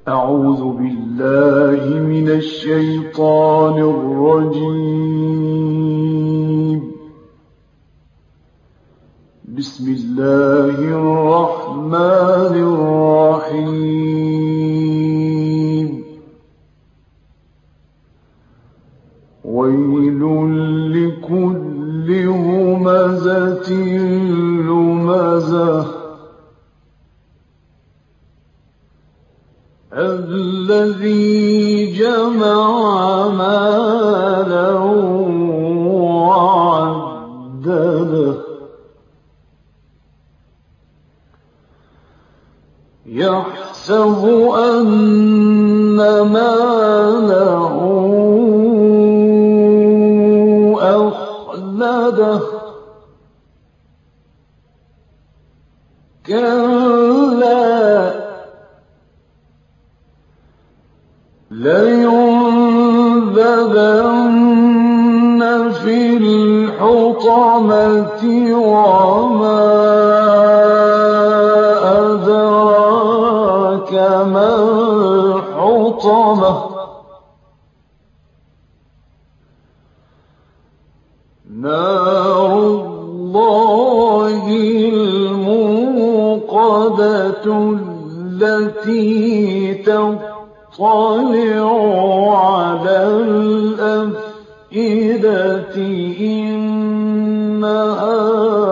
أعوذ بالله من الشيطان الرجيم. بسم الله الرحمن الرحيم. ويل لكل همزة لمزة الذي جمع مالا وعدده يحسب أن ماله أخلده كلا لينبذن في الحطمة وما أدراك ما الحطمة نار الله الموقدة التي تطلع على الأفئدة إنها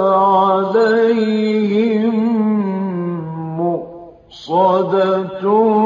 عليهم مؤصدة